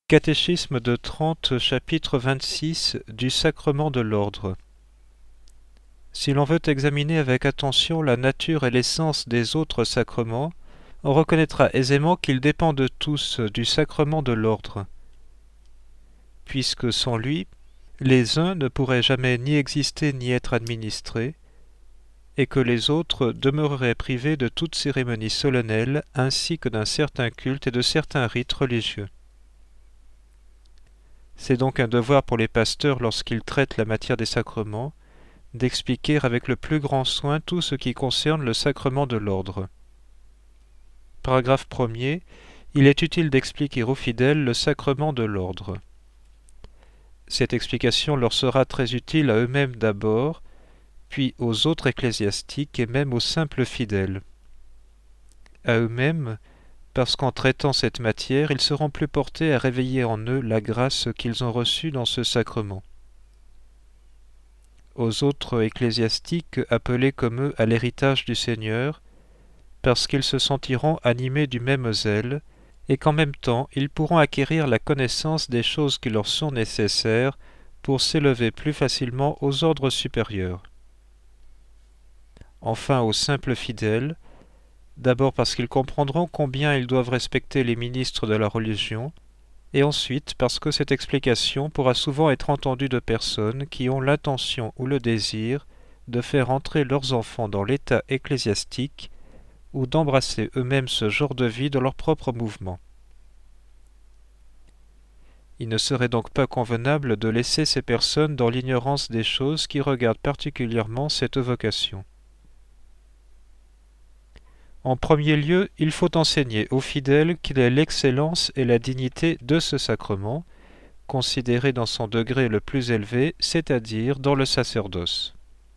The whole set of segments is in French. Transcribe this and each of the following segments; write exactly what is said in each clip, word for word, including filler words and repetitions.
Catéchisme de Trente, chapitre vingt-six du sacrement de l'ordre. Si l'on veut examiner avec attention la nature et l'essence des autres sacrements, on reconnaîtra aisément qu'ils dépendent tous du sacrement de l'ordre, puisque sans lui, les uns ne pourraient jamais ni exister ni être administrés, et que les autres demeureraient privés de toute cérémonie solennelle ainsi que d'un certain culte et de certains rites religieux. C'est donc un devoir pour les pasteurs, lorsqu'ils traitent la matière des sacrements, d'expliquer avec le plus grand soin tout ce qui concerne le sacrement de l'ordre. Paragraphe premier. Il est utile d'expliquer aux fidèles le sacrement de l'ordre. Cette explication leur sera très utile à eux-mêmes d'abord, puis aux autres ecclésiastiques et même aux simples fidèles. À eux-mêmes, parce qu'en traitant cette matière, ils seront plus portés à réveiller en eux la grâce qu'ils ont reçue dans ce sacrement. Aux autres ecclésiastiques appelés comme eux à l'héritage du Seigneur, parce qu'ils se sentiront animés du même zèle, et qu'en même temps ils pourront acquérir la connaissance des choses qui leur sont nécessaires pour s'élever plus facilement aux ordres supérieurs. Enfin aux simples fidèles, d'abord parce qu'ils comprendront combien ils doivent respecter les ministres de la religion, et ensuite parce que cette explication pourra souvent être entendue de personnes qui ont l'intention ou le désir de faire entrer leurs enfants dans l'état ecclésiastique ou d'embrasser eux-mêmes ce genre de vie dans leur propre mouvement. Il ne serait donc pas convenable de laisser ces personnes dans l'ignorance des choses qui regardent particulièrement cette vocation. En premier lieu, il faut enseigner aux fidèles quelle est l'excellence et la dignité de ce sacrement, considéré dans son degré le plus élevé, c'est-à-dire dans le sacerdoce.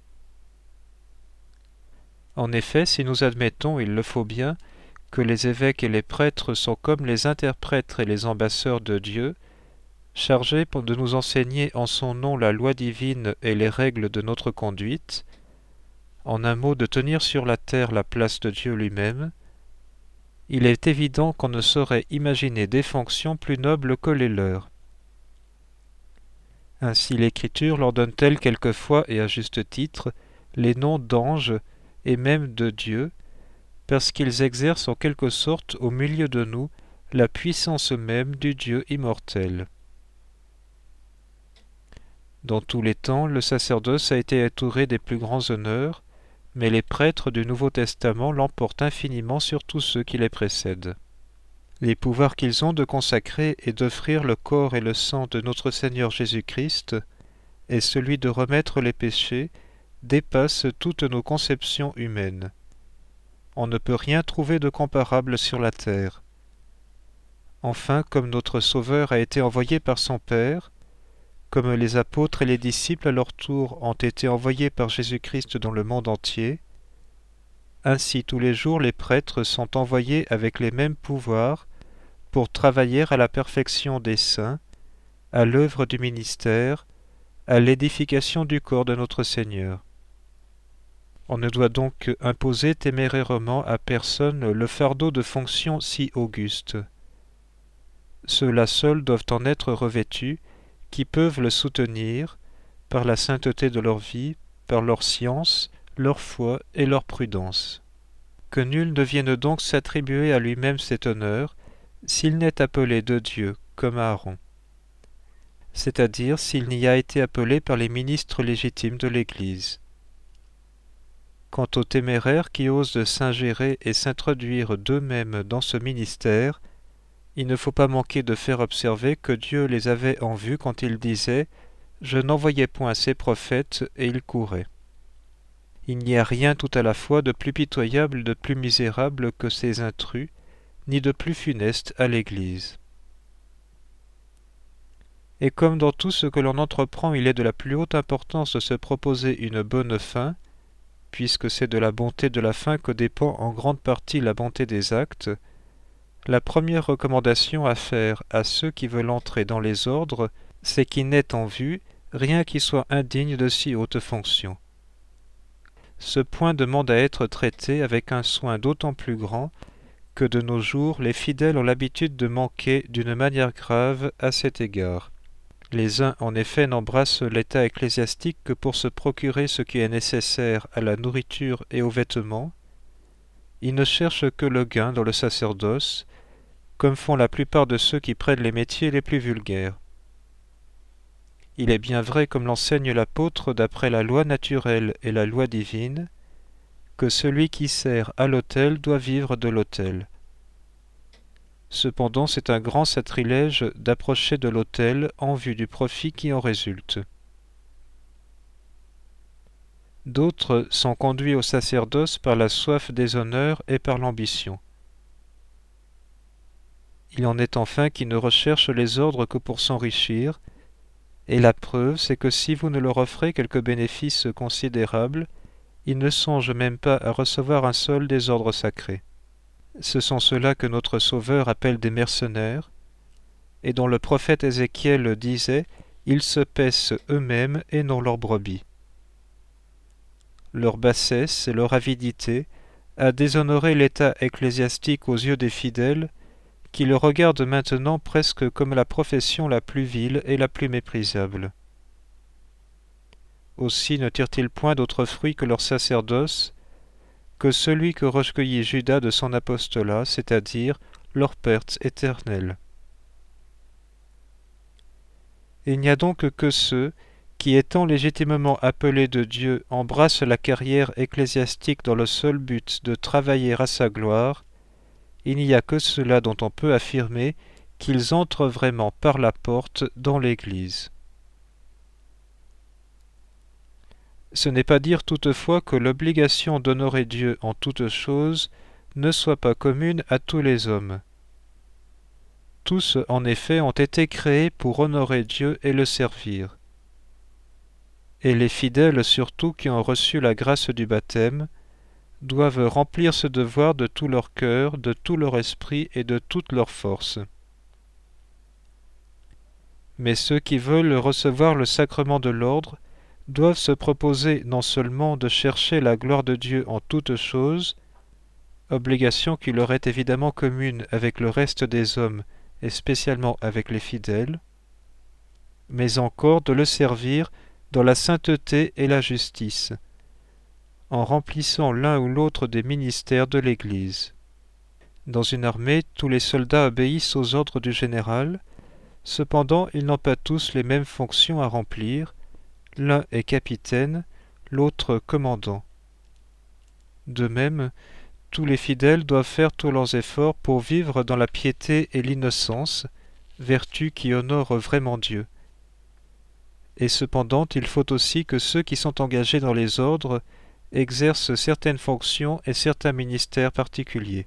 En effet, si nous admettons, il le faut bien, que les évêques et les prêtres sont comme les interprètes et les ambassadeurs de Dieu, chargés de nous enseigner en son nom la loi divine et les règles de notre conduite, en un mot de tenir sur la terre la place de Dieu lui-même, il est évident qu'on ne saurait imaginer des fonctions plus nobles que les leurs. Ainsi l'Écriture leur donne-t-elle quelquefois, et à juste titre, les noms d'anges et même de Dieu, parce qu'ils exercent en quelque sorte au milieu de nous la puissance même du Dieu immortel. Dans tous les temps, le sacerdoce a été entouré des plus grands honneurs, mais les prêtres du Nouveau Testament l'emportent infiniment sur tous ceux qui les précèdent. Les pouvoirs qu'ils ont de consacrer et d'offrir le corps et le sang de notre Seigneur Jésus-Christ et celui de remettre les péchés dépassent toutes nos conceptions humaines. On ne peut rien trouver de comparable sur la terre. Enfin, comme notre Sauveur a été envoyé par son Père, comme les apôtres et les disciples à leur tour ont été envoyés par Jésus-Christ dans le monde entier, ainsi tous les jours les prêtres sont envoyés avec les mêmes pouvoirs pour travailler à la perfection des saints, à l'œuvre du ministère, à l'édification du corps de notre Seigneur. On ne doit donc imposer témérairement à personne le fardeau de fonctions si augustes. Ceux-là seuls doivent en être revêtus, qui peuvent le soutenir par la sainteté de leur vie, par leur science, leur foi et leur prudence. Que nul ne vienne donc s'attribuer à lui-même cet honneur, s'il n'est appelé de Dieu comme Aaron, c'est-à-dire s'il n'y a été appelé par les ministres légitimes de l'Église. Quant aux téméraires qui osent s'ingérer et s'introduire d'eux-mêmes dans ce ministère, il ne faut pas manquer de faire observer que Dieu les avait en vue quand il disait « Je n'envoyais point ces prophètes, et ils couraient ». Il n'y a rien tout à la fois de plus pitoyable, de plus misérable que ces intrus, ni de plus funeste à l'Église. Et comme dans tout ce que l'on entreprend, il est de la plus haute importance de se proposer une bonne fin, puisque c'est de la bonté de la fin que dépend en grande partie la bonté des actes, la première recommandation à faire à ceux qui veulent entrer dans les ordres, c'est qu'ils n'aient en vue rien qui soit indigne de si haute fonction. Ce point demande à être traité avec un soin d'autant plus grand que de nos jours les fidèles ont l'habitude de manquer d'une manière grave à cet égard. Les uns en effet n'embrassent l'état ecclésiastique que pour se procurer ce qui est nécessaire à la nourriture et aux vêtements. Ils ne cherchent que le gain dans le sacerdoce, comme font la plupart de ceux qui prennent les métiers les plus vulgaires. Il est bien vrai, comme l'enseigne l'apôtre d'après la loi naturelle et la loi divine, que celui qui sert à l'autel doit vivre de l'autel. Cependant, c'est un grand sacrilège d'approcher de l'autel en vue du profit qui en résulte. D'autres sont conduits au sacerdoce par la soif des honneurs et par l'ambition. Il en est enfin qui ne recherchent les ordres que pour s'enrichir, et la preuve, c'est que si vous ne leur offrez quelques bénéfices considérables, ils ne songent même pas à recevoir un seul des ordres sacrés. Ce sont ceux-là que notre Sauveur appelle des mercenaires, et dont le prophète Ézéchiel disait « Ils se paissent eux-mêmes et non leurs brebis ». Leur bassesse et leur avidité a déshonoré l'état ecclésiastique aux yeux des fidèles, qui le regardent maintenant presque comme la profession la plus vile et la plus méprisable. Aussi ne tirent-ils point d'autre fruit que leur sacerdoce, que celui que recueillit Judas de son apostolat, c'est-à-dire leur perte éternelle. Il n'y a donc que ceux qui, étant légitimement appelés de Dieu, embrassent la carrière ecclésiastique dans le seul but de travailler à sa gloire. Il n'y a que ceux-là dont on peut affirmer qu'ils entrent vraiment par la porte dans l'Église. Ce n'est pas dire toutefois que l'obligation d'honorer Dieu en toutes choses ne soit pas commune à tous les hommes. Tous, en effet, ont été créés pour honorer Dieu et le servir. Et les fidèles surtout qui ont reçu la grâce du baptême doivent remplir ce devoir de tout leur cœur, de tout leur esprit et de toute leur force. Mais ceux qui veulent recevoir le sacrement de l'ordre doivent se proposer non seulement de chercher la gloire de Dieu en toutes choses, obligation qui leur est évidemment commune avec le reste des hommes et spécialement avec les fidèles, mais encore de le servir dans la sainteté et la justice, en remplissant l'un ou l'autre des ministères de l'Église. Dans une armée, tous les soldats obéissent aux ordres du général, cependant ils n'ont pas tous les mêmes fonctions à remplir, l'un est capitaine, l'autre commandant. De même, tous les fidèles doivent faire tous leurs efforts pour vivre dans la piété et l'innocence, vertus qui honorent vraiment Dieu. Et cependant, il faut aussi que ceux qui sont engagés dans les ordres exercent certaines fonctions et certains ministères particuliers.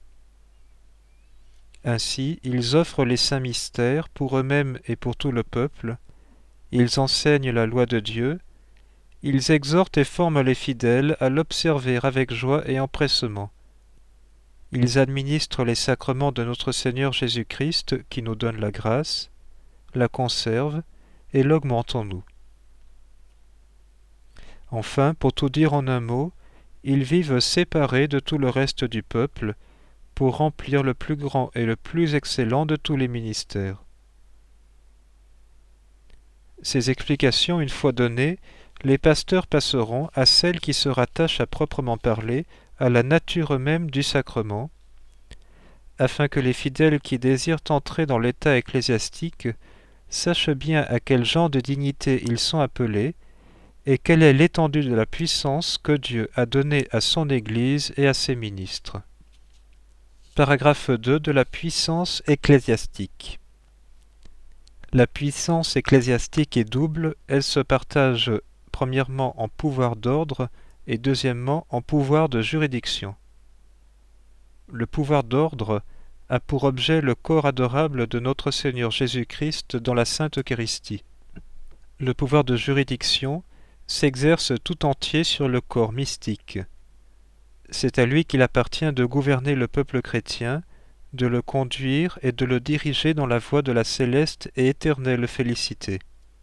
Ainsi, ils offrent les saints mystères pour eux-mêmes et pour tout le peuple, ils enseignent la loi de Dieu, ils exhortent et forment les fidèles à l'observer avec joie et empressement. Ils administrent les sacrements de notre Seigneur Jésus-Christ qui nous donne la grâce, la conserve et l'augmente en nous. Enfin, pour tout dire en un mot, ils vivent séparés de tout le reste du peuple pour remplir le plus grand et le plus excellent de tous les ministères. Ces explications une fois données, les pasteurs passeront à celles qui se rattachent à proprement parler à la nature même du sacrement, afin que les fidèles qui désirent entrer dans l'état ecclésiastique sachent bien à quel genre de dignité ils sont appelés et quelle est l'étendue de la puissance que Dieu a donnée à son Église et à ses ministres. Paragraphe deux de la puissance ecclésiastique. La puissance ecclésiastique est double, elle se partage premièrement en pouvoir d'ordre et deuxièmement en pouvoir de juridiction. Le pouvoir d'ordre a pour objet le corps adorable de notre Seigneur Jésus-Christ dans la Sainte Eucharistie. Le pouvoir de juridiction s'exerce tout entier sur le corps mystique. C'est à lui qu'il appartient de gouverner le peuple chrétien, de le conduire et de le diriger dans la voie de la céleste et éternelle félicité.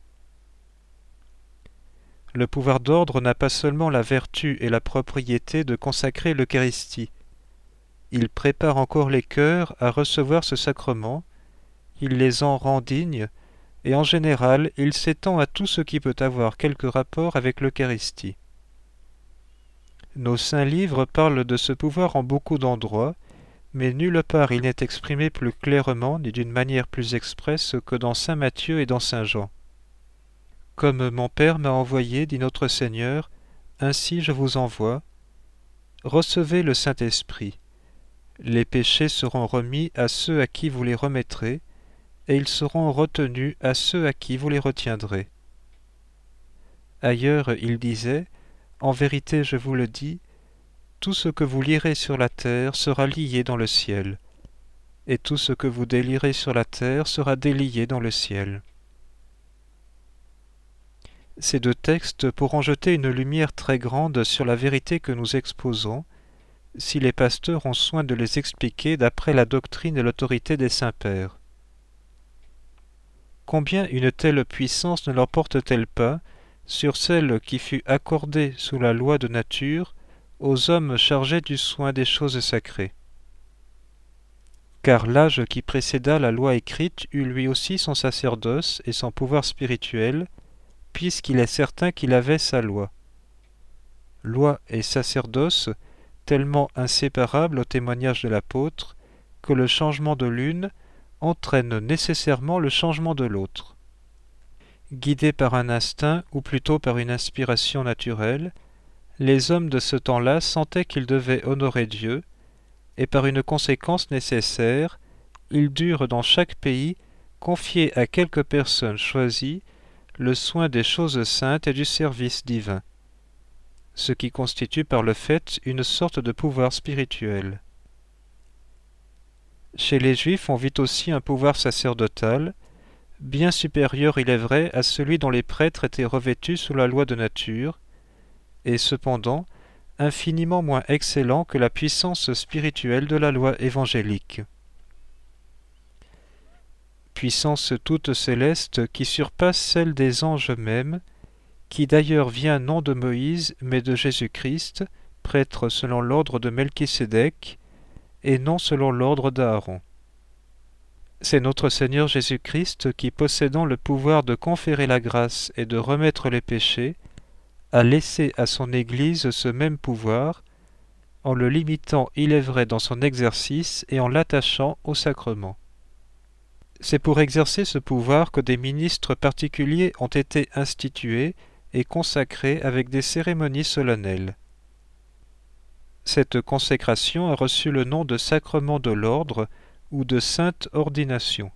Le pouvoir d'ordre n'a pas seulement la vertu et la propriété de consacrer l'Eucharistie, il prépare encore les cœurs à recevoir ce sacrement, il les en rend dignes, et en général, il s'étend à tout ce qui peut avoir quelque rapport avec l'Eucharistie. Nos saints livres parlent de ce pouvoir en beaucoup d'endroits, mais nulle part il n'est exprimé plus clairement ni d'une manière plus expresse que dans saint Matthieu et dans saint Jean. Comme mon Père m'a envoyé, dit notre Seigneur, ainsi je vous envoie. Recevez le Saint-Esprit. Les péchés seront remis à ceux à qui vous les remettrez, et ils seront retenus à ceux à qui vous les retiendrez. Ailleurs, il disait, en vérité je vous le dis, tout ce que vous lirez sur la terre sera lié dans le ciel, et tout ce que vous délierez sur la terre sera délié dans le ciel. Ces deux textes pourront jeter une lumière très grande sur la vérité que nous exposons, si les pasteurs ont soin de les expliquer d'après la doctrine et l'autorité des saints-pères. Combien une telle puissance ne leur porte-t-elle pas sur celle qui fut accordée sous la loi de nature aux hommes chargés du soin des choses sacrées. Car l'âge qui précéda la loi écrite eut lui aussi son sacerdoce et son pouvoir spirituel, puisqu'il est certain qu'il avait sa loi. Loi et sacerdoce, tellement inséparables au témoignage de l'apôtre, que le changement de l'une entraîne nécessairement le changement de l'autre. Guidés par un instinct, ou plutôt par une inspiration naturelle, les hommes de ce temps-là sentaient qu'ils devaient honorer Dieu, et par une conséquence nécessaire, ils durent dans chaque pays confier à quelques personnes choisies le soin des choses saintes et du service divin, ce qui constitue par le fait une sorte de pouvoir spirituel. Chez les Juifs, on vit aussi un pouvoir sacerdotal, bien supérieur, il est vrai, à celui dont les prêtres étaient revêtus sous la loi de nature, et cependant infiniment moins excellent que la puissance spirituelle de la loi évangélique. Puissance toute céleste qui surpasse celle des anges mêmes, qui d'ailleurs vient non de Moïse, mais de Jésus-Christ, prêtre selon l'ordre de Melchisédek, et non selon l'ordre d'Aaron. C'est notre Seigneur Jésus-Christ qui, possédant le pouvoir de conférer la grâce et de remettre les péchés, a laissé à son Église ce même pouvoir, en le limitant, il est vrai, dans son exercice et en l'attachant au sacrement. C'est pour exercer ce pouvoir que des ministres particuliers ont été institués et consacrés avec des cérémonies solennelles. Cette consécration a reçu le nom de sacrement de l'ordre ou de sainte ordination.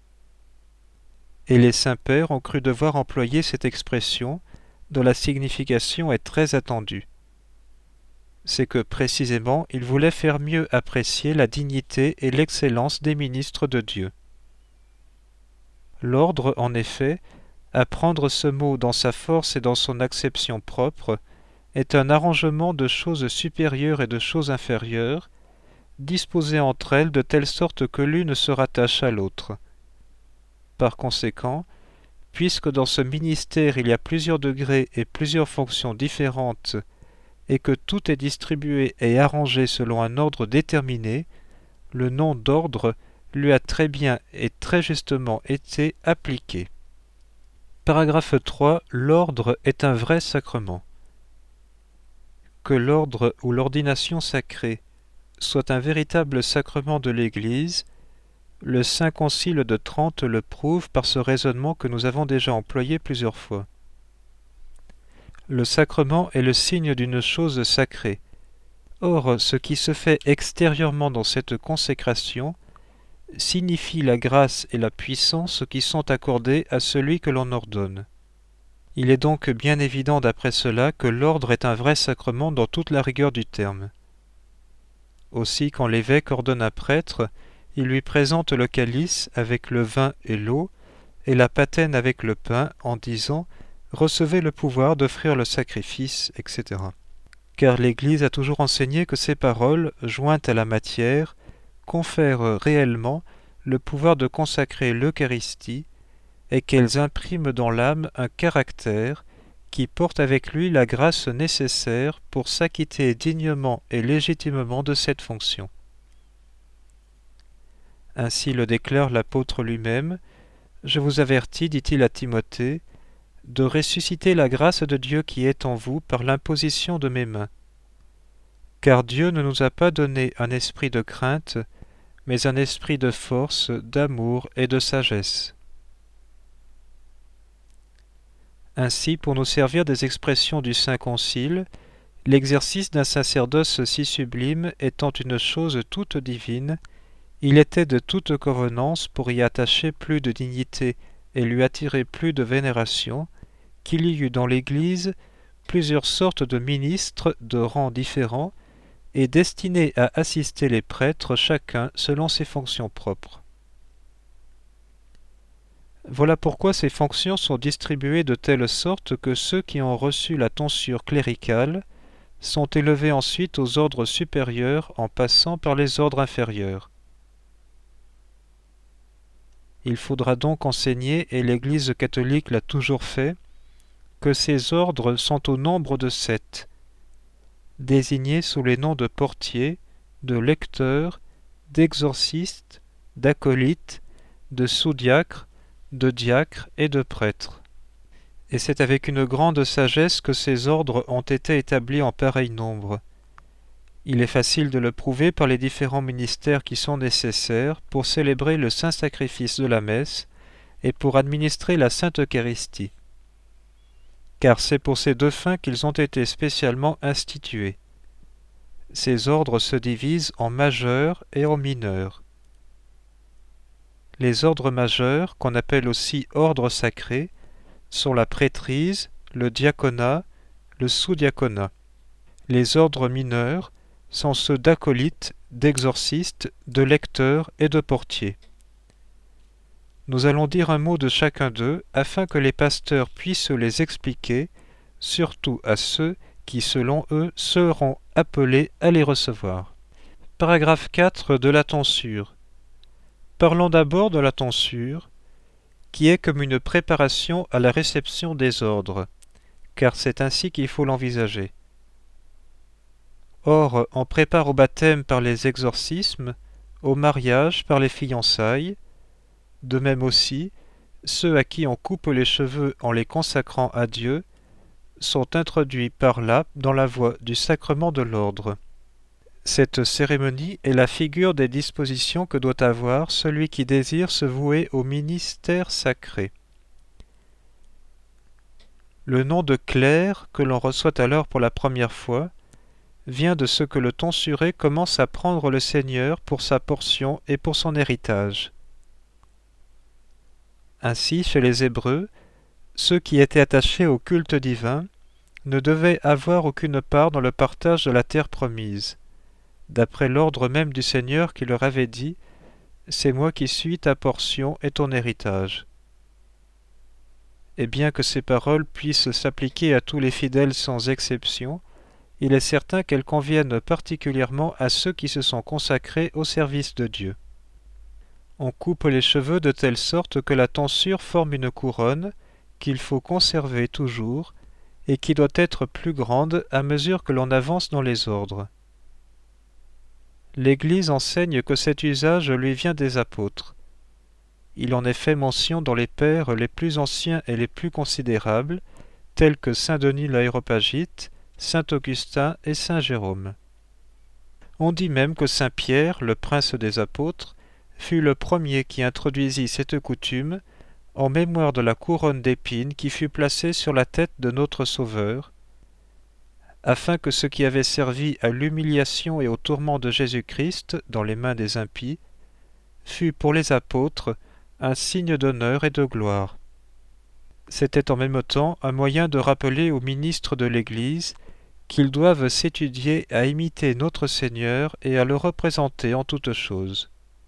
Et les saints-pères ont cru devoir employer cette expression dont la signification est très attendue. C'est que précisément ils voulaient faire mieux apprécier la dignité et l'excellence des ministres de Dieu. L'ordre, en effet, à prendre ce mot dans sa force et dans son acception propre, est un arrangement de choses supérieures et de choses inférieures, disposées entre elles de telle sorte que l'une se rattache à l'autre. Par conséquent, puisque dans ce ministère il y a plusieurs degrés et plusieurs fonctions différentes, et que tout est distribué et arrangé selon un ordre déterminé, le nom d'ordre lui a très bien et très justement été appliqué. Paragraphe trois. L'ordre est un vrai sacrement. Que l'ordre ou l'ordination sacrée soit un véritable sacrement de l'Église, le Saint Concile de Trente le prouve par ce raisonnement que nous avons déjà employé plusieurs fois. Le sacrement est le signe d'une chose sacrée. Or, ce qui se fait extérieurement dans cette consécration signifie la grâce et la puissance qui sont accordées à celui que l'on ordonne. Il est donc bien évident d'après cela que l'ordre est un vrai sacrement dans toute la rigueur du terme. Aussi, quand l'évêque ordonne un prêtre, il lui présente le calice avec le vin et l'eau, et la patène avec le pain, en disant « Recevez le pouvoir d'offrir le sacrifice, et cetera » Car l'Église a toujours enseigné que ces paroles, jointes à la matière, confèrent réellement le pouvoir de consacrer l'Eucharistie, et qu'elles impriment dans l'âme un caractère qui porte avec lui la grâce nécessaire pour s'acquitter dignement et légitimement de cette fonction. Ainsi le déclare l'apôtre lui-même. « Je vous avertis, dit-il à Timothée, de ressusciter la grâce de Dieu qui est en vous par l'imposition de mes mains. Car Dieu ne nous a pas donné un esprit de crainte, mais un esprit de force, d'amour et de sagesse. » Ainsi, pour nous servir des expressions du Saint Concile, l'exercice d'un sacerdoce si sublime étant une chose toute divine, il était de toute convenance pour y attacher plus de dignité et lui attirer plus de vénération, qu'il y eût dans l'Église plusieurs sortes de ministres de rangs différents et destinés à assister les prêtres chacun selon ses fonctions propres. Voilà pourquoi ces fonctions sont distribuées de telle sorte que ceux qui ont reçu la tonsure cléricale sont élevés ensuite aux ordres supérieurs en passant par les ordres inférieurs. Il faudra donc enseigner, et l'Église catholique l'a toujours fait, que ces ordres sont au nombre de sept, désignés sous les noms de portiers, de lecteurs, d'exorcistes, d'acolytes, de sous-diacres, de diacres et de prêtres. Et c'est avec une grande sagesse que ces ordres ont été établis en pareil nombre. Il est facile de le prouver par les différents ministères qui sont nécessaires pour célébrer le saint sacrifice de la messe et pour administrer la sainte Eucharistie. Car c'est pour ces deux fins qu'ils ont été spécialement institués. Ces ordres se divisent en majeurs et en mineurs. Les ordres majeurs, qu'on appelle aussi ordres sacrés, sont la prêtrise, le diaconat, le sous-diaconat. Les ordres mineurs sont ceux d'acolytes, d'exorcistes, de lecteurs et de portiers. Nous allons dire un mot de chacun d'eux afin que les pasteurs puissent les expliquer, surtout à ceux qui, selon eux, seront appelés à les recevoir. Paragraphe quatre de la tonsure. Parlons d'abord de la tonsure, qui est comme une préparation à la réception des ordres, car c'est ainsi qu'il faut l'envisager. Or, on prépare au baptême par les exorcismes, au mariage par les fiançailles, de même aussi, ceux à qui on coupe les cheveux en les consacrant à Dieu sont introduits par là dans la voie du sacrement de l'ordre. Cette cérémonie est la figure des dispositions que doit avoir celui qui désire se vouer au ministère sacré. Le nom de clerc que l'on reçoit alors pour la première fois vient de ce que le tonsuré commence à prendre le Seigneur pour sa portion et pour son héritage. Ainsi, chez les Hébreux, ceux qui étaient attachés au culte divin ne devaient avoir aucune part dans le partage de la terre promise, d'après l'ordre même du Seigneur qui leur avait dit « C'est moi qui suis ta portion et ton héritage ». Et bien que ces paroles puissent s'appliquer à tous les fidèles sans exception, il est certain qu'elles conviennent particulièrement à ceux qui se sont consacrés au service de Dieu. On coupe les cheveux de telle sorte que la tonsure forme une couronne qu'il faut conserver toujours et qui doit être plus grande à mesure que l'on avance dans les ordres. L'Église enseigne que cet usage lui vient des apôtres. Il en est fait mention dans les pères les plus anciens et les plus considérables, tels que saint Denis l'Aréopagite, saint Augustin et saint Jérôme. On dit même que saint Pierre, le prince des apôtres, fut le premier qui introduisit cette coutume en mémoire de la couronne d'épines qui fut placée sur la tête de notre Sauveur, afin que ce qui avait servi à l'humiliation et au tourment de Jésus-Christ dans les mains des impies fut pour les apôtres un signe d'honneur et de gloire. C'était en même temps un moyen de rappeler aux ministres de l'Église qu'ils doivent s'étudier à imiter notre Seigneur et à le représenter en toutes choses.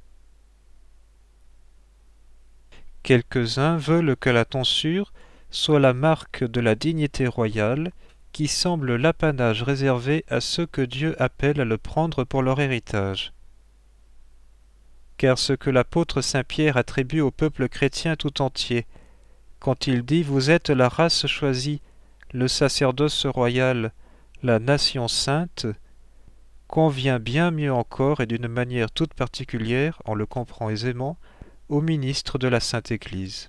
Quelques-uns veulent que la tonsure soit la marque de la dignité royale qui semble l'apanage réservé à ceux que Dieu appelle à le prendre pour leur héritage. Car ce que l'apôtre saint Pierre attribue au peuple chrétien tout entier, quand il dit « Vous êtes la race choisie, le sacerdoce royal, la nation sainte », convient bien mieux encore et d'une manière toute particulière, on le comprend aisément, aux ministres de la Sainte Église.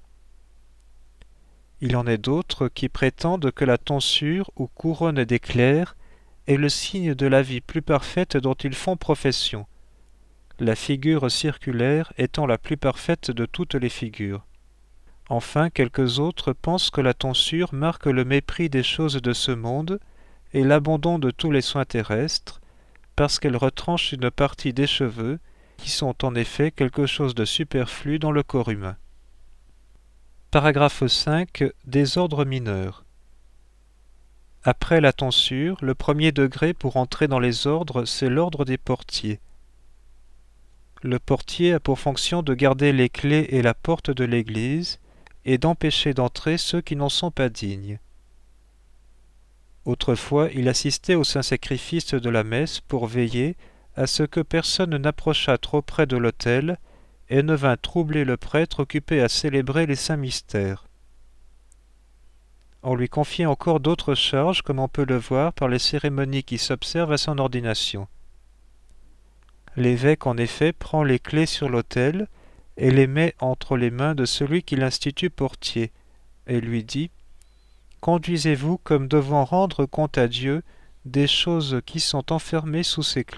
Il en est d'autres qui prétendent que la tonsure ou couronne d'éclairs est le signe de la vie plus parfaite dont ils font profession, la figure circulaire étant la plus parfaite de toutes les figures. Enfin, quelques autres pensent que la tonsure marque le mépris des choses de ce monde et l'abandon de tous les soins terrestres, parce qu'elle retranche une partie des cheveux, qui sont en effet quelque chose de superflu dans le corps humain. Paragraphe cinq. Désordre mineur. Après la tonsure, le premier degré pour entrer dans les ordres, c'est l'ordre des portiers. Le portier a pour fonction de garder les clés et la porte de l'église et d'empêcher d'entrer ceux qui n'en sont pas dignes. Autrefois, il assistait au saint sacrifice de la messe pour veiller à ce que personne n'approchât trop près de l'autel et ne vînt troubler le prêtre occupé à célébrer les saints mystères. On lui confiait encore d'autres charges, comme on peut le voir par les cérémonies qui s'observent à son ordination. L'évêque, en effet, prend les clés sur l'autel et les met entre les mains de celui qui l'institue portier, et lui dit « Conduisez-vous comme devant rendre compte à Dieu des choses qui sont enfermées sous ces clés. »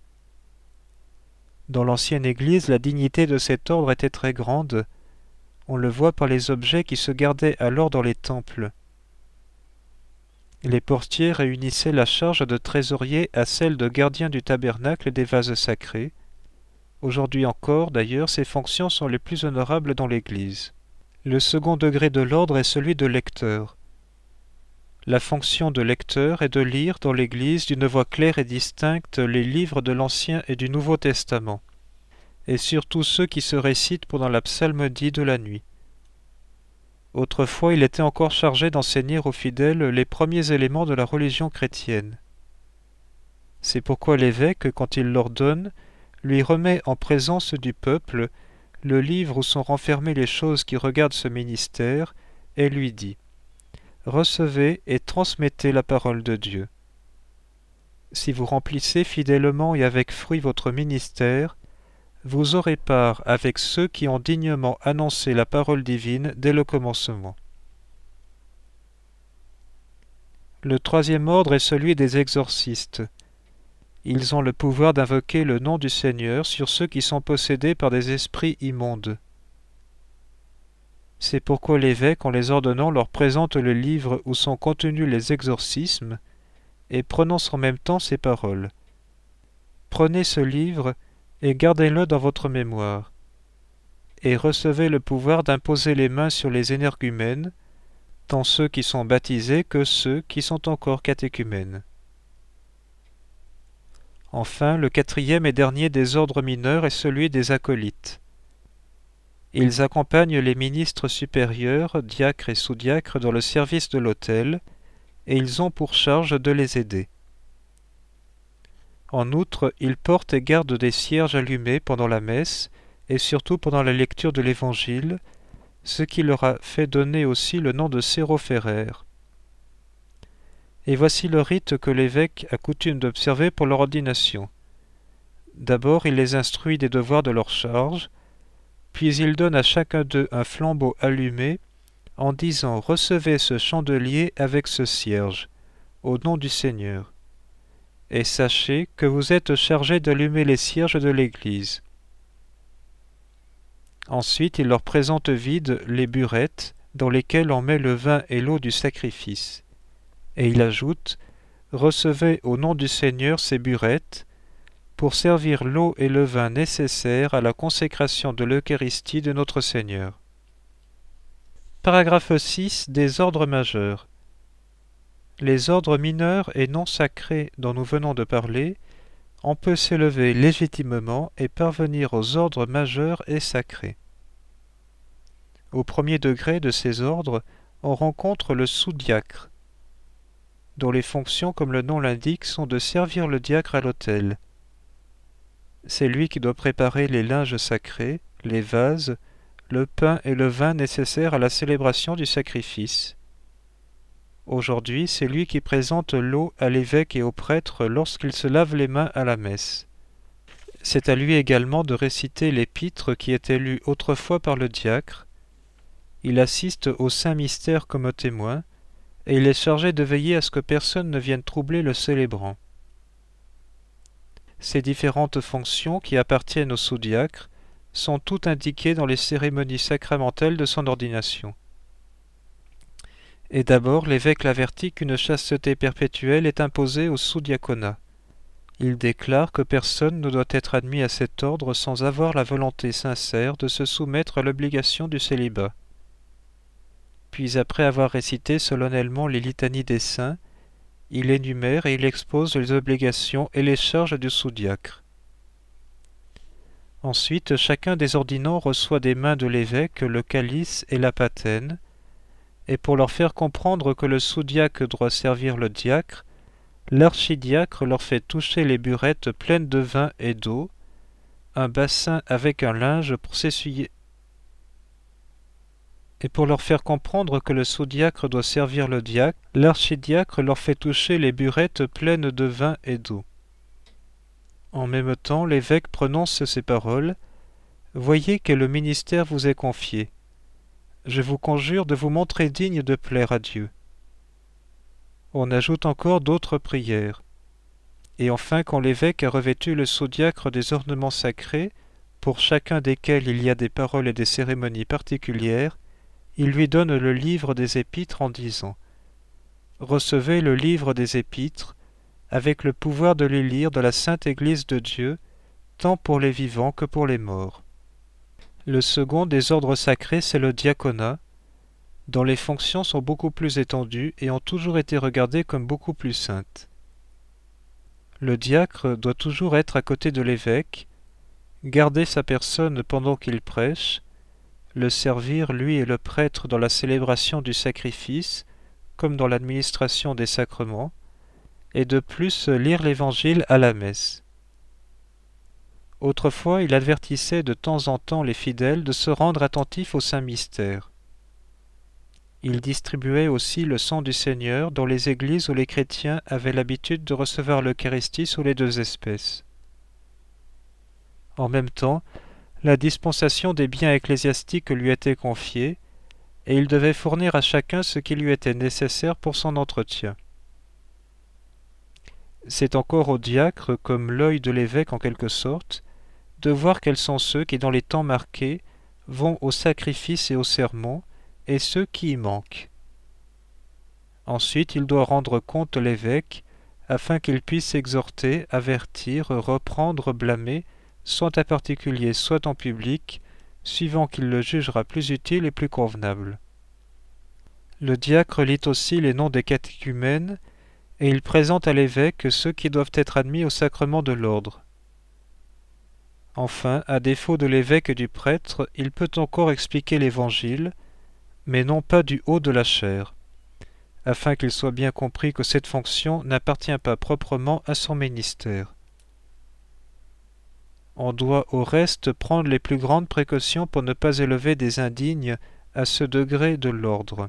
Dans l'ancienne Église, la dignité de cet ordre était très grande. On le voit par les objets qui se gardaient alors dans les temples. Les portiers réunissaient la charge de trésorier à celle de gardien du tabernacle et des vases sacrés. Aujourd'hui encore, d'ailleurs, ces fonctions sont les plus honorables dans l'Église. Le second degré de l'ordre est celui de lecteur. La fonction de lecteur est de lire dans l'Église d'une voix claire et distincte les livres de l'Ancien et du Nouveau Testament, et surtout ceux qui se récitent pendant la psalmodie de la nuit. Autrefois, il était encore chargé d'enseigner aux fidèles les premiers éléments de la religion chrétienne. C'est pourquoi l'évêque, quand il l'ordonne, lui remet en présence du peuple le livre où sont renfermées les choses qui regardent ce ministère, et lui dit « Recevez et transmettez la parole de Dieu. Si vous remplissez fidèlement et avec fruit votre ministère, vous aurez part avec ceux qui ont dignement annoncé la parole divine dès le commencement. » Le troisième ordre est celui des exorcistes. Ils ont le pouvoir d'invoquer le nom du Seigneur sur ceux qui sont possédés par des esprits immondes. C'est pourquoi l'évêque, en les ordonnant, leur présente le livre où sont contenus les exorcismes et prononce en même temps ces paroles. « Prenez ce livre et gardez-le dans votre mémoire, et recevez le pouvoir d'imposer les mains sur les énergumènes, tant ceux qui sont baptisés que ceux qui sont encore catéchumènes. » Enfin, le quatrième et dernier des ordres mineurs est celui des acolytes. Ils accompagnent les ministres supérieurs, diacres et sous-diacres dans le service de l'autel, et ils ont pour charge de les aider. En outre, ils portent et gardent des cierges allumés pendant la messe et surtout pendant la lecture de l'Évangile, ce qui leur a fait donner aussi le nom de sérophéraires. Et voici le rite que l'évêque a coutume d'observer pour leur ordination. D'abord, il les instruit des devoirs de leur charge, puis il donne à chacun d'eux un flambeau allumé en disant « Recevez ce chandelier avec ce cierge, au nom du Seigneur. Et sachez que vous êtes chargés d'allumer les cierges de l'Église. » Ensuite, il leur présente vides les burettes dans lesquelles on met le vin et l'eau du sacrifice. Et il ajoute « Recevez au nom du Seigneur ces burettes pour servir l'eau et le vin nécessaires à la consécration de l'Eucharistie de notre Seigneur. » Paragraphe six. Des ordres majeurs. Les ordres mineurs et non sacrés dont nous venons de parler, on peut s'élever légitimement et parvenir aux ordres majeurs et sacrés. Au premier degré de ces ordres, on rencontre le sous-diacre, dont les fonctions, comme le nom l'indique, sont de servir le diacre à l'autel. C'est lui qui doit préparer les linges sacrés, les vases, le pain et le vin nécessaires à la célébration du sacrifice. Aujourd'hui, c'est lui qui présente l'eau à l'évêque et aux prêtres lorsqu'ils se lavent les mains à la messe. C'est à lui également de réciter l'épître qui était lue autrefois par le diacre. Il assiste au saint mystère comme témoin, et il est chargé de veiller à ce que personne ne vienne troubler le célébrant. Ces différentes fonctions qui appartiennent au sous-diacre sont toutes indiquées dans les cérémonies sacramentelles de son ordination. Et d'abord, l'évêque l'avertit qu'une chasteté perpétuelle est imposée au sous-diaconat. Il déclare que personne ne doit être admis à cet ordre sans avoir la volonté sincère de se soumettre à l'obligation du célibat. Puis après avoir récité solennellement les litanies des saints, il énumère et il expose les obligations et les charges du sous-diacre. Ensuite, chacun des ordinants reçoit des mains de l'évêque le calice et la patène, et pour leur faire comprendre que le sous-diacre doit servir le diacre, l'archidiacre leur fait toucher les burettes pleines de vin et d'eau, un bassin avec un linge pour s'essuyer. Et pour leur faire comprendre que le sous-diacre doit servir le diacre, l'archidiacre leur fait toucher les burettes pleines de vin et d'eau. En même temps, l'évêque prononce ces paroles : « Voyez quel ministère vous est confié. Je vous conjure de vous montrer digne de plaire à Dieu. » On ajoute encore d'autres prières. Et enfin, quand l'évêque a revêtu le sous-diacre des ornements sacrés, pour chacun desquels il y a des paroles et des cérémonies particulières, il lui donne le livre des épîtres en disant : « Recevez le livre des épîtres, avec le pouvoir de les lire dans la sainte Église de Dieu, tant pour les vivants que pour les morts. » Le second des ordres sacrés, c'est le diaconat, dont les fonctions sont beaucoup plus étendues et ont toujours été regardées comme beaucoup plus saintes. Le diacre doit toujours être à côté de l'évêque, garder sa personne pendant qu'il prêche, le servir, lui et le prêtre, dans la célébration du sacrifice, comme dans l'administration des sacrements, et de plus lire l'Évangile à la messe. Autrefois, il avertissait de temps en temps les fidèles de se rendre attentifs au saint mystère. Il distribuait aussi le sang du Seigneur dans les églises où les chrétiens avaient l'habitude de recevoir l'Eucharistie sous les deux espèces. En même temps, la dispensation des biens ecclésiastiques lui était confiée, et il devait fournir à chacun ce qui lui était nécessaire pour son entretien. C'est encore au diacre, comme l'œil de l'évêque en quelque sorte, de voir quels sont ceux qui, dans les temps marqués, vont au sacrifice et au sermon, et ceux qui y manquent. Ensuite, il doit rendre compte l'évêque, afin qu'il puisse exhorter, avertir, reprendre, blâmer, soit à particulier, soit en public, suivant qu'il le jugera plus utile et plus convenable. Le diacre lit aussi les noms des catéchumènes, et il présente à l'évêque ceux qui doivent être admis au sacrement de l'ordre. Enfin, à défaut de l'évêque et du prêtre, il peut encore expliquer l'Évangile, mais non pas du haut de la chair, afin qu'il soit bien compris que cette fonction n'appartient pas proprement à son ministère. On doit au reste prendre les plus grandes précautions pour ne pas élever des indignes à ce degré de l'ordre.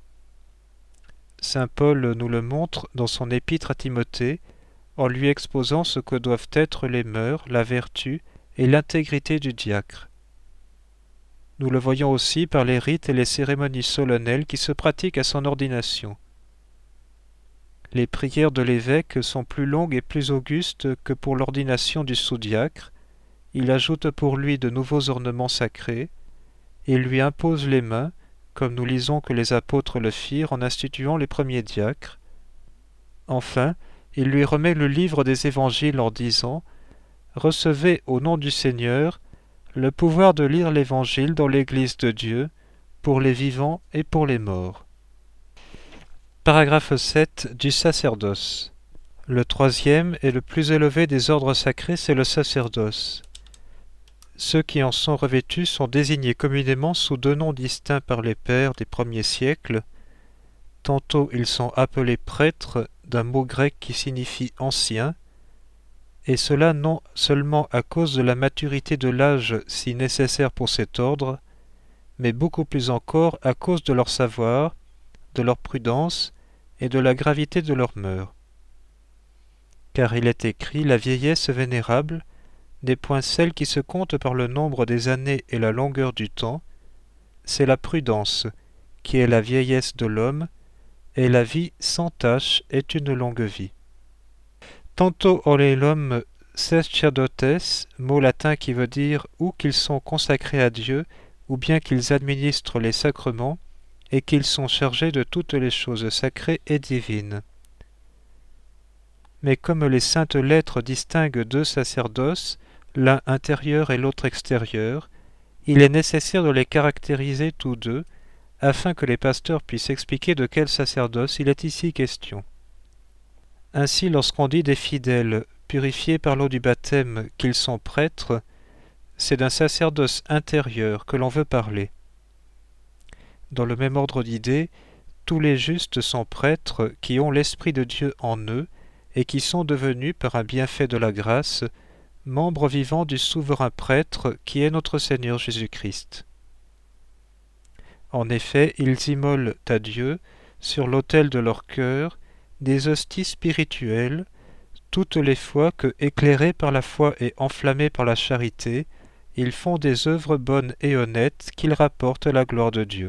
Saint Paul nous le montre dans son épître à Timothée, en lui exposant ce que doivent être les mœurs, la vertu et l'intégrité du diacre. Nous le voyons aussi par les rites et les cérémonies solennelles qui se pratiquent à son ordination. Les prières de l'évêque sont plus longues et plus augustes que pour l'ordination du sous-diacre. Il ajoute pour lui de nouveaux ornements sacrés, et lui impose les mains, comme nous lisons que les apôtres le firent en instituant les premiers diacres. Enfin, il lui remet le livre des évangiles en disant : « Recevez au nom du Seigneur le pouvoir de lire l'Évangile dans l'Église de Dieu, pour les vivants et pour les morts. » Paragraphe sept du sacerdoce. Le troisième et le plus élevé des ordres sacrés, c'est le sacerdoce. Ceux qui en sont revêtus sont désignés communément sous deux noms distincts par les pères des premiers siècles. Tantôt ils sont appelés prêtres, d'un mot grec qui signifie ancien, et cela non seulement à cause de la maturité de l'âge si nécessaire pour cet ordre, mais beaucoup plus encore à cause de leur savoir, de leur prudence et de la gravité de leurs mœurs. Car il est écrit, la vieillesse vénérable n'est point celle qui se compte par le nombre des années et la longueur du temps, c'est la prudence, qui est la vieillesse de l'homme, et la vie sans tache est une longue vie. Tanto orelum sacerdotes, mot latin qui veut dire ou qu'ils sont consacrés à Dieu, ou bien qu'ils administrent les sacrements, et qu'ils sont chargés de toutes les choses sacrées et divines. Mais comme les saintes lettres distinguent deux sacerdoces, l'un intérieur et l'autre extérieur, il est nécessaire de les caractériser tous deux, afin que les pasteurs puissent expliquer de quel sacerdoce il est ici question. Ainsi, lorsqu'on dit des fidèles purifiés par l'eau du baptême qu'ils sont prêtres, c'est d'un sacerdoce intérieur que l'on veut parler. Dans le même ordre d'idées, tous les justes sont prêtres qui ont l'Esprit de Dieu en eux et qui sont devenus, par un bienfait de la grâce, membres vivants du souverain prêtre qui est notre Seigneur Jésus-Christ. En effet, ils immolent à Dieu, sur l'autel de leur cœur, des hosties spirituelles, toutes les fois que, éclairés par la foi et enflammés par la charité, ils font des œuvres bonnes et honnêtes qu'ils rapportent la gloire de Dieu.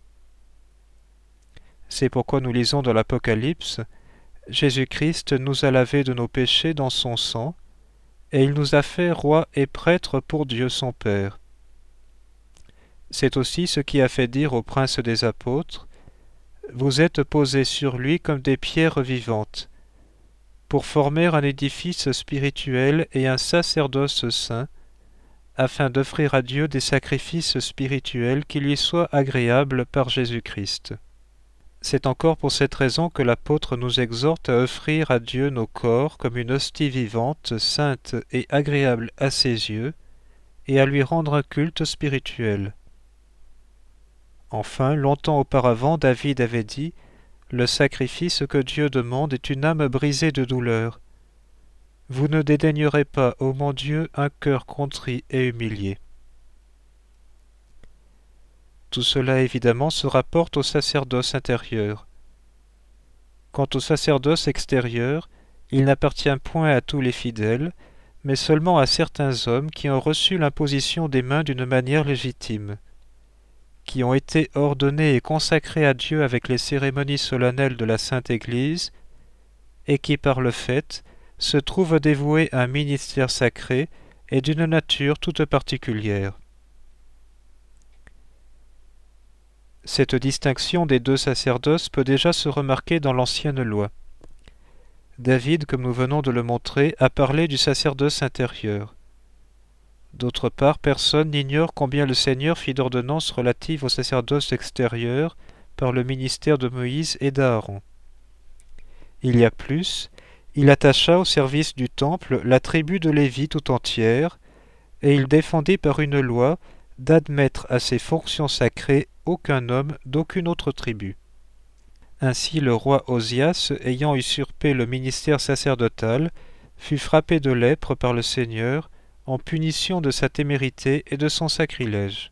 C'est pourquoi nous lisons dans l'Apocalypse, Jésus-Christ nous a lavés de nos péchés dans son sang, et il nous a fait rois et prêtres pour Dieu son Père. C'est aussi ce qui a fait dire au prince des apôtres, « Vous êtes posés sur lui comme des pierres vivantes, pour former un édifice spirituel et un sacerdoce saint, afin d'offrir à Dieu des sacrifices spirituels qui lui soient agréables par Jésus-Christ. » C'est encore pour cette raison que l'apôtre nous exhorte à offrir à Dieu nos corps comme une hostie vivante, sainte et agréable à ses yeux, et à lui rendre un culte spirituel. Enfin, longtemps auparavant, David avait dit « Le sacrifice que Dieu demande est une âme brisée de douleur. Vous ne dédaignerez pas, ô mon Dieu, un cœur contrit et humilié. » Tout cela, évidemment, se rapporte au sacerdoce intérieur. Quant au sacerdoce extérieur, il n'appartient point à tous les fidèles, mais seulement à certains hommes qui ont reçu l'imposition des mains d'une manière légitime, qui ont été ordonnés et consacrés à Dieu avec les cérémonies solennelles de la Sainte Église, et qui, par le fait, se trouvent dévoués à un ministère sacré et d'une nature toute particulière. Cette distinction des deux sacerdoces peut déjà se remarquer dans l'ancienne loi. David, comme nous venons de le montrer, a parlé du sacerdoce intérieur. D'autre part, personne n'ignore combien le Seigneur fit d'ordonnances relatives au sacerdoce extérieur par le ministère de Moïse et d'Aaron. Il y a plus, il attacha au service du temple la tribu de Lévi tout entière, et il défendit par une loi d'admettre à ses fonctions sacrées aucun homme d'aucune autre tribu. Ainsi le roi Osias, ayant usurpé le ministère sacerdotal, fut frappé de lèpre par le Seigneur, en punition de sa témérité et de son sacrilège.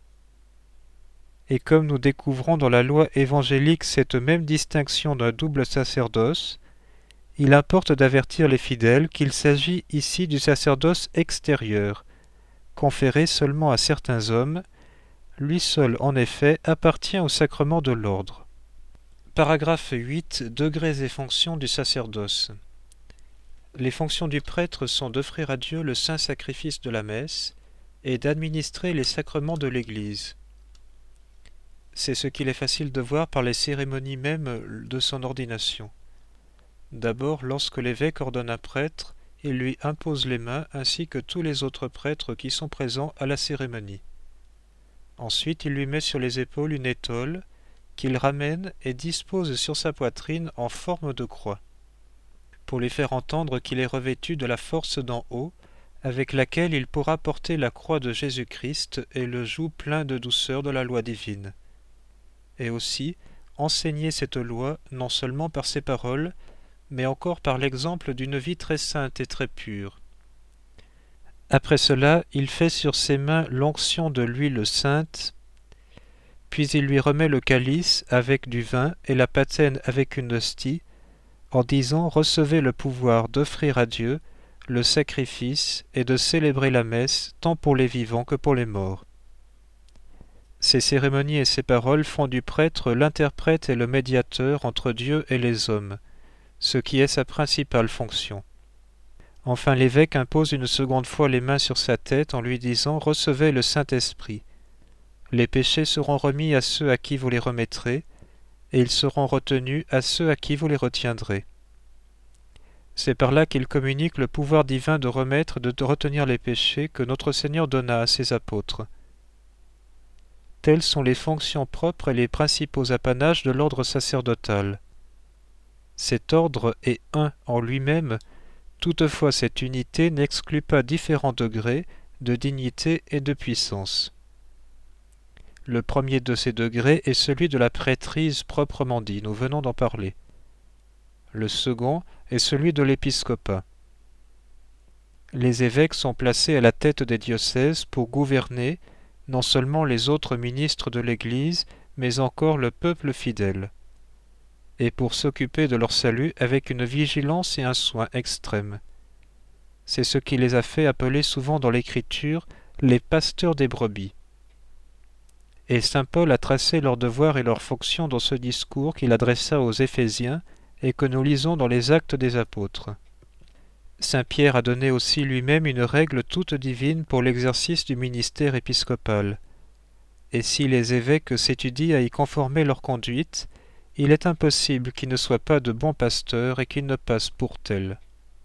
Et comme nous découvrons dans la loi évangélique cette même distinction d'un double sacerdoce, il importe d'avertir les fidèles qu'il s'agit ici du sacerdoce extérieur, conféré seulement à certains hommes, lui seul en effet appartient au sacrement de l'ordre. Paragraphe huit. Degrés et fonctions du sacerdoce. Les fonctions du prêtre sont d'offrir à Dieu le saint sacrifice de la messe et d'administrer les sacrements de l'Église. C'est ce qu'il est facile de voir par les cérémonies mêmes de son ordination. D'abord, lorsque l'évêque ordonne un prêtre, il lui impose les mains ainsi que tous les autres prêtres qui sont présents à la cérémonie. Ensuite, il lui met sur les épaules une étole qu'il ramène et dispose sur sa poitrine en forme de croix, pour lui faire entendre qu'il est revêtu de la force d'en haut, avec laquelle il pourra porter la croix de Jésus-Christ et le joug plein de douceur de la loi divine. Et aussi, enseigner cette loi non seulement par ses paroles, mais encore par l'exemple d'une vie très sainte et très pure. Après cela, il fait sur ses mains l'onction de l'huile sainte, puis il lui remet le calice avec du vin et la patène avec une hostie, en disant « Recevez le pouvoir d'offrir à Dieu le sacrifice et de célébrer la messe tant pour les vivants que pour les morts. » Ces cérémonies et ces paroles font du prêtre l'interprète et le médiateur entre Dieu et les hommes, ce qui est sa principale fonction. Enfin, l'évêque impose une seconde fois les mains sur sa tête en lui disant « Recevez le Saint-Esprit. Les péchés seront remis à ceux à qui vous les remettrez, et ils seront retenus à ceux à qui vous les retiendrez. » C'est par là qu'il communique le pouvoir divin de remettre et de retenir les péchés que notre Seigneur donna à ses apôtres. Telles sont les fonctions propres et les principaux apanages de l'ordre sacerdotal. Cet ordre est un en lui-même, toutefois cette unité n'exclut pas différents degrés de dignité et de puissance. Le premier de ces degrés est celui de la prêtrise proprement dit, nous venons d'en parler. Le second est celui de l'épiscopat. Les évêques sont placés à la tête des diocèses pour gouverner non seulement les autres ministres de l'Église, mais encore le peuple fidèle, et pour s'occuper de leur salut avec une vigilance et un soin extrêmes. C'est ce qui les a fait appeler souvent dans l'Écriture les pasteurs des brebis. Et saint Paul a tracé leurs devoirs et leurs fonctions dans ce discours qu'il adressa aux Éphésiens et que nous lisons dans les Actes des Apôtres. Saint Pierre a donné aussi lui-même une règle toute divine pour l'exercice du ministère épiscopal. Et si les évêques s'étudient à y conformer leur conduite, il est impossible qu'ils ne soient pas de bons pasteurs et qu'ils ne passent pour tels.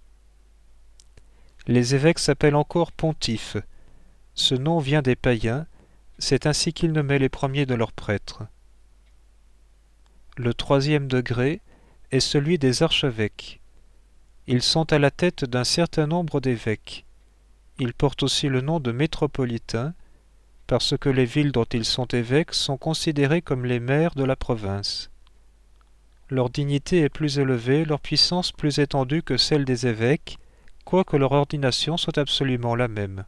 Les évêques s'appellent encore pontifes. Ce nom vient des païens, c'est ainsi qu'ils nommaient les premiers de leurs prêtres. Le troisième degré est celui des archevêques. Ils sont à la tête d'un certain nombre d'évêques. Ils portent aussi le nom de métropolitains, parce que les villes dont ils sont évêques sont considérées comme les maires de la province. Leur dignité est plus élevée, leur puissance plus étendue que celle des évêques, quoique leur ordination soit absolument la même.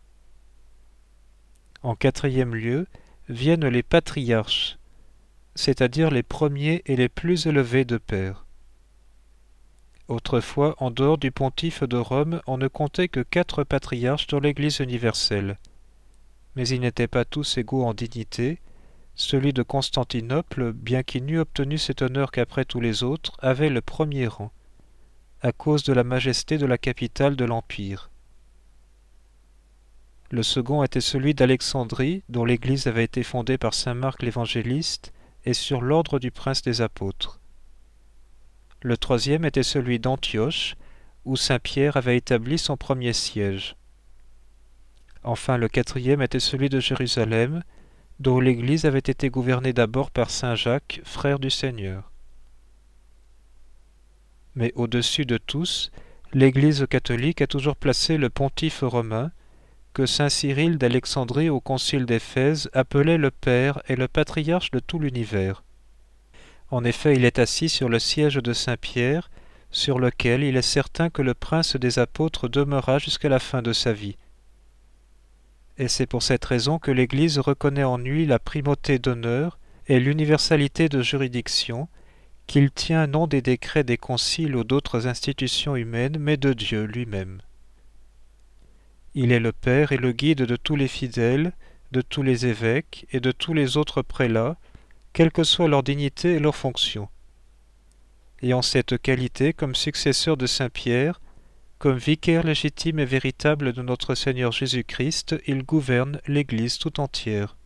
En quatrième lieu, viennent les patriarches, c'est-à-dire les premiers et les plus élevés de pairs. Autrefois, en dehors du pontife de Rome, on ne comptait que quatre patriarches dans l'Église universelle. Mais ils n'étaient pas tous égaux en dignité. Celui de Constantinople, bien qu'il n'eût obtenu cet honneur qu'après tous les autres, avait le premier rang, à cause de la majesté de la capitale de l'Empire. Le second était celui d'Alexandrie, dont l'Église avait été fondée par saint Marc l'Évangéliste, et sur l'ordre du prince des apôtres. Le troisième était celui d'Antioche, où saint Pierre avait établi son premier siège. Enfin, le quatrième était celui de Jérusalem, dont l'Église avait été gouvernée d'abord par saint Jacques, frère du Seigneur. Mais au-dessus de tous, l'Église catholique a toujours placé le pontife romain, que saint Cyril d'Alexandrie au concile d'Éphèse appelait le Père et le patriarche de tout l'univers. En effet, il est assis sur le siège de saint Pierre, sur lequel il est certain que le prince des apôtres demeura jusqu'à la fin de sa vie. Et c'est pour cette raison que l'Église reconnaît en lui la primauté d'honneur et l'universalité de juridiction, qu'il tient non des décrets des conciles ou d'autres institutions humaines, mais de Dieu lui-même. Il est le Père et le guide de tous les fidèles, de tous les évêques et de tous les autres prélats, quelle que soit leur dignité et leur fonction. Et en cette qualité, comme successeur de saint Pierre, comme vicaire légitime et véritable de notre Seigneur Jésus-Christ, il gouverne l'Église tout entière.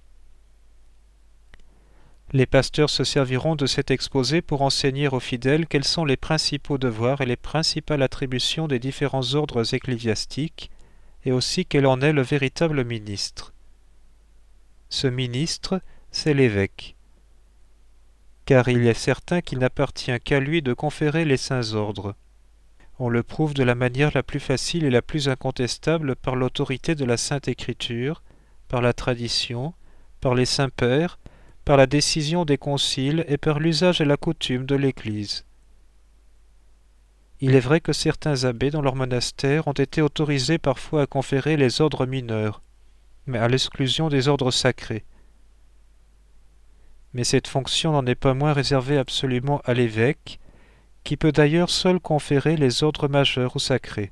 Les pasteurs se serviront de cet exposé pour enseigner aux fidèles quels sont les principaux devoirs et les principales attributions des différents ordres ecclésiastiques, et aussi quel en est le véritable ministre. Ce ministre, c'est l'évêque, car il est certain qu'il n'appartient qu'à lui de conférer les saints ordres. On le prouve de la manière la plus facile et la plus incontestable par l'autorité de la Sainte Écriture, par la tradition, par les saints pères, par la décision des conciles et par l'usage et la coutume de l'Église. Il est vrai que certains abbés dans leur monastère ont été autorisés parfois à conférer les ordres mineurs, mais à l'exclusion des ordres sacrés. mais cette fonction n'en est pas moins réservée absolument à l'évêque, qui peut d'ailleurs seul conférer les ordres majeurs ou sacrés.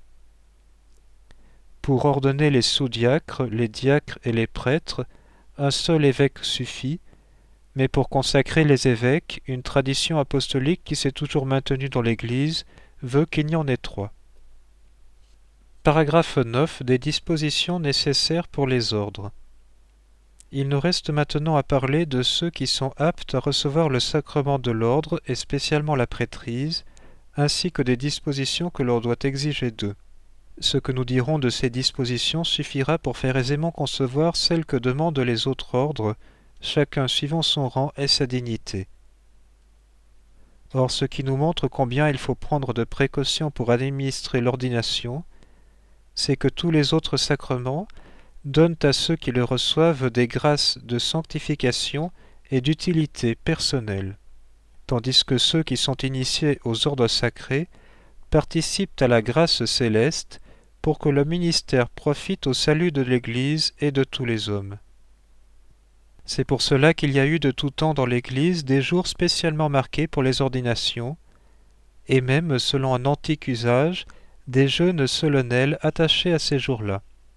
Pour ordonner les sous-diacres, les diacres et les prêtres, un seul évêque suffit, mais pour consacrer les évêques, une tradition apostolique qui s'est toujours maintenue dans l'Église veut qu'il y en ait trois. Paragraphe neuf. Des dispositions nécessaires pour les ordres. Il nous reste maintenant à parler de ceux qui sont aptes à recevoir le sacrement de l'ordre et spécialement la prêtrise, ainsi que des dispositions que l'on doit exiger d'eux. Ce que nous dirons de ces dispositions suffira pour faire aisément concevoir celles que demandent les autres ordres, chacun suivant son rang et sa dignité. Or, ce qui nous montre combien il faut prendre de précautions pour administrer l'ordination, c'est que tous les autres sacrements donnent à ceux qui le reçoivent des grâces de sanctification et d'utilité personnelle, tandis que ceux qui sont initiés aux ordres sacrés participent à la grâce céleste pour que le ministère profite au salut de l'Église et de tous les hommes. C'est pour cela qu'il y a eu de tout temps dans l'Église des jours spécialement marqués pour les ordinations, et même, selon un antique usage, des jeûnes solennels attachés à ces jours-là.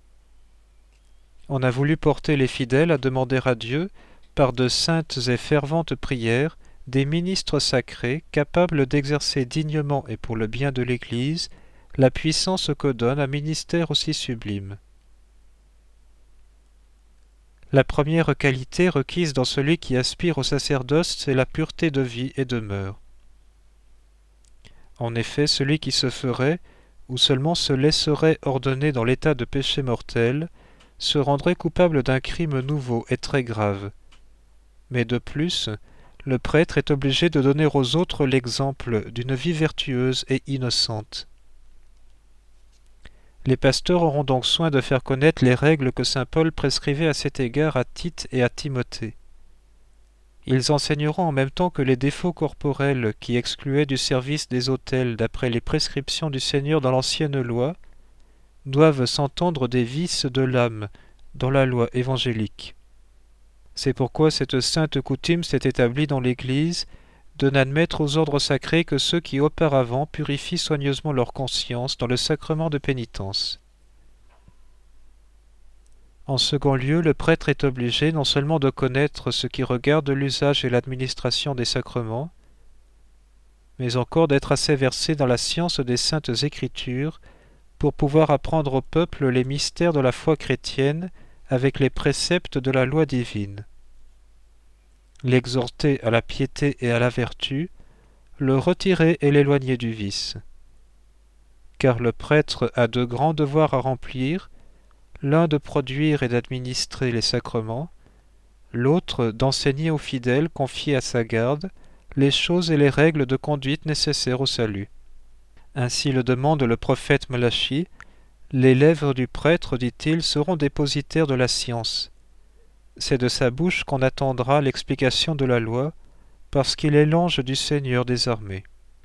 On a voulu porter les fidèles à demander à Dieu, par de saintes et ferventes prières, des ministres sacrés capables d'exercer dignement et pour le bien de l'Église la puissance que donne un ministère aussi sublime. La première qualité requise dans celui qui aspire au sacerdoce, c'est la pureté de vie et de mœurs. En effet, celui qui se ferait, ou seulement se laisserait ordonner dans l'état de péché mortel, se rendrait coupable d'un crime nouveau et très grave. Mais de plus, le prêtre est obligé de donner aux autres l'exemple d'une vie vertueuse et innocente. Les pasteurs auront donc soin de faire connaître les règles que saint Paul prescrivait à cet égard à Tite et à Timothée. Ils enseigneront en même temps que les défauts corporels qui excluaient du service des autels d'après les prescriptions du Seigneur dans l'ancienne loi doivent s'entendre des vices de l'âme dans la loi évangélique. C'est pourquoi cette sainte coutume s'est établie dans l'Église de n'admettre aux ordres sacrés que ceux qui auparavant purifient soigneusement leur conscience dans le sacrement de pénitence. En second lieu, le prêtre est obligé non seulement de connaître ce qui regarde l'usage et l'administration des sacrements, mais encore d'être assez versé dans la science des saintes Écritures pour pouvoir apprendre au peuple les mystères de la foi chrétienne avec les préceptes de la loi divine, l'exhorter à la piété et à la vertu, le retirer et l'éloigner du vice. Car le prêtre a deux grands devoirs à remplir, l'un de produire et d'administrer les sacrements, l'autre d'enseigner aux fidèles confiés à sa garde les choses et les règles de conduite nécessaires au salut. Ainsi le demande le prophète Malachie, « Les lèvres du prêtre, dit-il, seront dépositaires de la science. C'est de sa bouche qu'on attendra l'explication de la loi, parce qu'il est l'ange du Seigneur des armées. »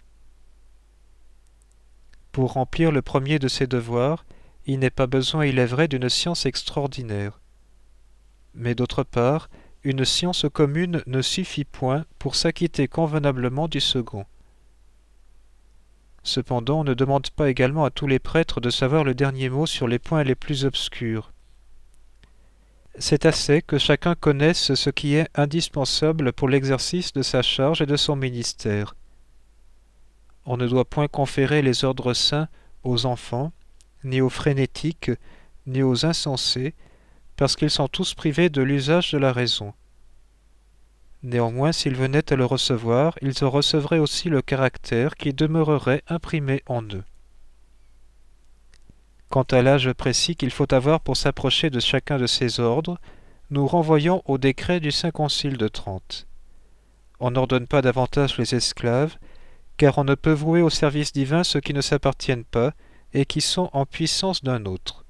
Pour remplir le premier de ces devoirs, il n'est pas besoin, il est vrai, d'une science extraordinaire. Mais d'autre part, une science commune ne suffit point pour s'acquitter convenablement du second. Cependant, on ne demande pas également à tous les prêtres de savoir le dernier mot sur les points les plus obscurs. C'est assez que chacun connaisse ce qui est indispensable pour l'exercice de sa charge et de son ministère. On ne doit point conférer les ordres saints aux enfants, ni aux frénétiques, ni aux insensés, parce qu'ils sont tous privés de l'usage de la raison. Néanmoins, s'ils venaient à le recevoir, ils en recevraient aussi le caractère qui demeurerait imprimé en eux. Quant à l'âge précis qu'il faut avoir pour s'approcher de chacun de ces ordres, nous renvoyons au décret du Saint Concile de Trente. On n'ordonne pas davantage les esclaves, car on ne peut vouer au service divin ceux qui ne s'appartiennent pas et qui sont en puissance d'un autre.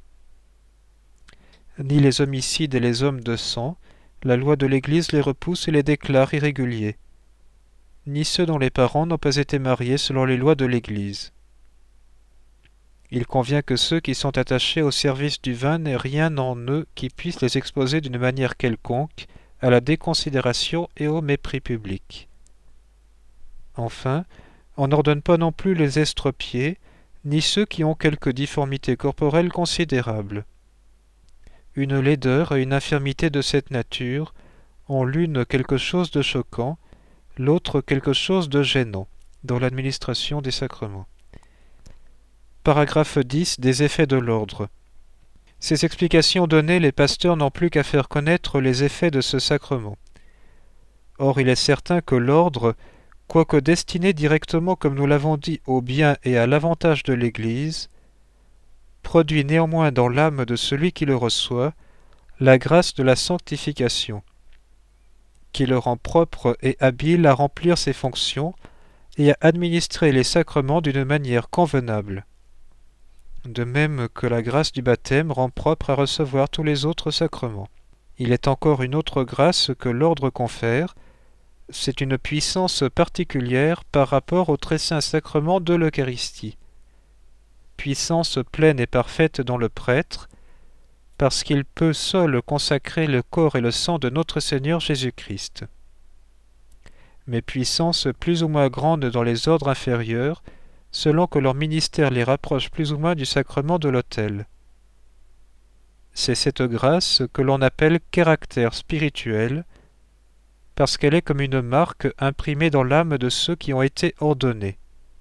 Ni les homicides et les hommes de sang, la loi de l'Église les repousse et les déclare irréguliers, ni ceux dont les parents n'ont pas été mariés selon les lois de l'Église. Il convient que ceux qui sont attachés au service du vin n'aient rien en eux qui puisse les exposer d'une manière quelconque à la déconsidération et au mépris public. Enfin, on n'ordonne pas non plus les estropiés, ni ceux qui ont quelque difformité corporelle considérable. Une laideur et une infirmité de cette nature ont l'une quelque chose de choquant, l'autre quelque chose de gênant dans l'administration des sacrements. Paragraphe dix des effets de l'ordre. Ces explications données, les pasteurs n'ont plus qu'à faire connaître les effets de ce sacrement. Or, il est certain que l'ordre, quoique destiné directement, comme nous l'avons dit, au bien et à l'avantage de l'Église, produit néanmoins dans l'âme de celui qui le reçoit la grâce de la sanctification, qui le rend propre et habile à remplir ses fonctions et à administrer les sacrements d'une manière convenable. De même que la grâce du baptême rend propre à recevoir tous les autres sacrements. Il est encore une autre grâce que l'ordre confère, c'est une puissance particulière par rapport au très saint sacrement de l'Eucharistie. Puissance pleine et parfaite dans le prêtre, parce qu'il peut seul consacrer le corps et le sang de notre Seigneur Jésus-Christ. Mais puissance plus ou moins grande dans les ordres inférieurs, selon que leur ministère les rapproche plus ou moins du sacrement de l'autel. C'est cette grâce que l'on appelle caractère spirituel, parce qu'elle est comme une marque imprimée dans l'âme de ceux qui ont été ordonnés,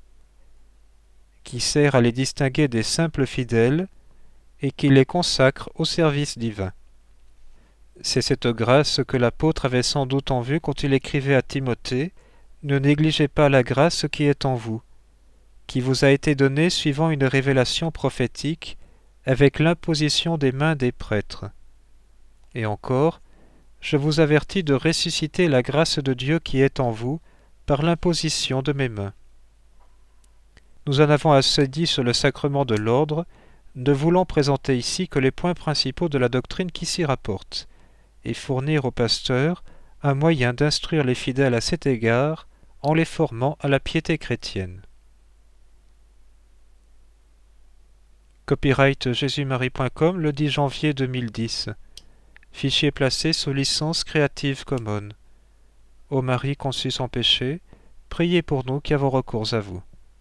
qui sert à les distinguer des simples fidèles et qui les consacre au service divin. C'est cette grâce que l'apôtre avait sans doute en vue quand il écrivait à Timothée « Ne négligez pas la grâce qui est en vous », qui vous a été donnée suivant une révélation prophétique avec l'imposition des mains des prêtres. Et encore, je vous avertis de ressusciter la grâce de Dieu qui est en vous par l'imposition de mes mains. Nous en avons assez dit sur le sacrement de l'ordre, ne voulant présenter ici que les points principaux de la doctrine qui s'y rapportent, et fournir aux pasteurs un moyen d'instruire les fidèles à cet égard en les formant à la piété chrétienne. Copyright jésus marie point com le dix janvier deux mille dix. Fichier placé sous licence Creative Commons. Ô Marie conçue sans péché, priez pour nous qui avons recours à vous.